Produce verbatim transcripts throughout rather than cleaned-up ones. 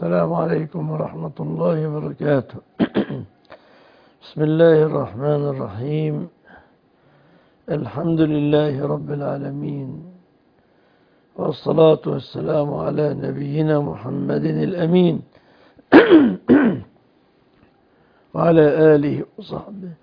السلام عليكم ورحمة الله وبركاته. بسم الله الرحمن الرحيم. الحمد لله رب العالمين، والصلاة والسلام على نبينا محمد الأمين وعلى آله وصحبه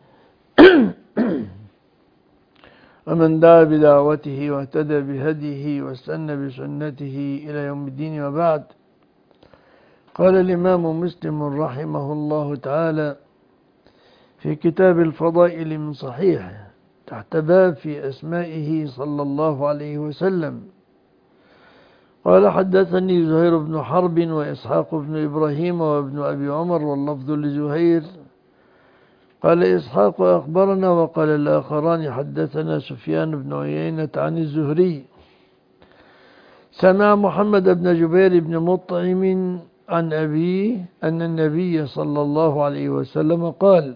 ومن دعا بدعوته واهتدى بهديه واستنى بسنته إلى يوم الدين، وبعد. قال الإمام مسلم رحمه الله تعالى في كتاب الفضائل من صحيحه تحت باب في أسمائه صلى الله عليه وسلم، قال: حدثني زهير بن حرب وإسحاق بن إبراهيم وابن أبي عمر، واللفظ لزهير. قال إسحاق: أخبرنا. وقال الآخران: حدثنا سفيان بن عيينة عن الزهري سمع محمد بن جبير بن مطعم عن أبيه أن النبي صلى الله عليه وسلم قال: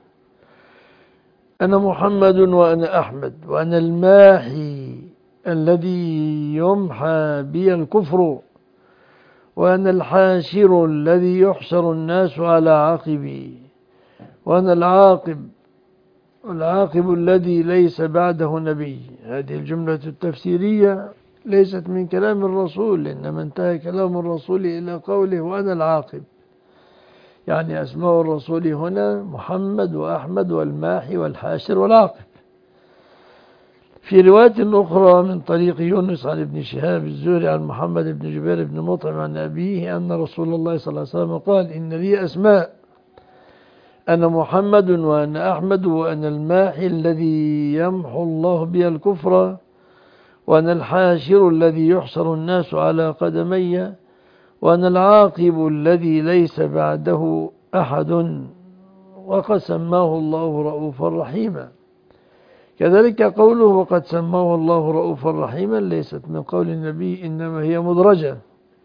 أنا محمد وأنا أحمد وأنا الماحي الذي يمحى بي الكفر، وأنا الحاشر الذي يحشر الناس على عقبي، وأنا العاقب العاقب الذي ليس بعده نبي. هذه الجملة التفسيرية ليست من كلام الرسول، إنما انتهى كلام الرسول إلى قوله: وأنا العاقب، يعني أسماء الرسول هنا محمد وأحمد والماحي والحاشر والعاقب. في رواية أخرى من طريق يونس عن ابن شهاب الزهري عن محمد بن جبير بن مطعم عن أبيه أن رسول الله صلى الله عليه وسلم قال: إن لي أسماء، أنا محمد وأنا أحمد وأنا الماحي الذي يمحو الله بي الكفر، وأنا الحاشر الذي يحشر الناس على قدمي، وأنا العاقب الذي ليس بعده أحد. وقد سماه الله رؤوفا رحيما. كذلك قوله وقد سماه الله رؤوفا رحيما ليست من قول النبي، إنما هي مدرجة.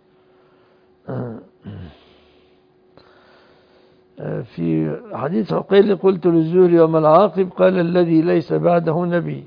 في حديث عقيل قلت للزهري: وما العاقب؟ قال: الذي ليس بعده نبي.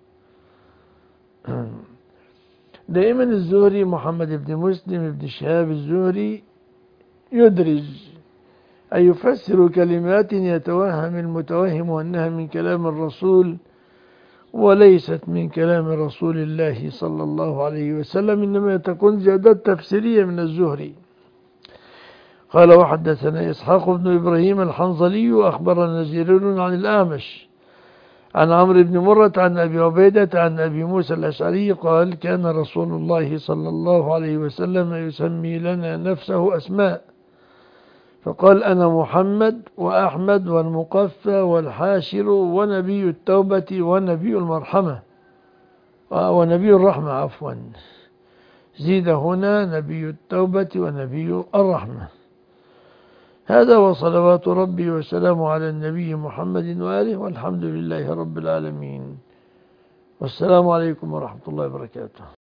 دائما الزهري محمد بن مسلم بن شهاب الزهري يدرج، أي يفسر كلمات يتوهم المتوهم أنها من كلام الرسول وليست من كلام رسول الله صلى الله عليه وسلم، إنما تكون زيادات تفسيرية من الزهري. قال: وحدثنا إسحاق بن إبراهيم الحنظلي أخبرنا جرير عن الأعمش عن عمرو بن مرة عن أبي عبيدة عن أبي موسى الأشعري قال: كان رسول الله صلى الله عليه وسلم يسمي لنا نفسه أسماء، فقال: أنا محمد وأحمد والمقفى والحاشر ونبي التوبة ونبي المرحمة ونبي الرحمة عفوا زيد هنا نبي التوبة ونبي الرحمة. هذا وصلوات ربي وسلامه على النبي محمد وآله، والحمد لله رب العالمين، والسلام عليكم ورحمة الله وبركاته.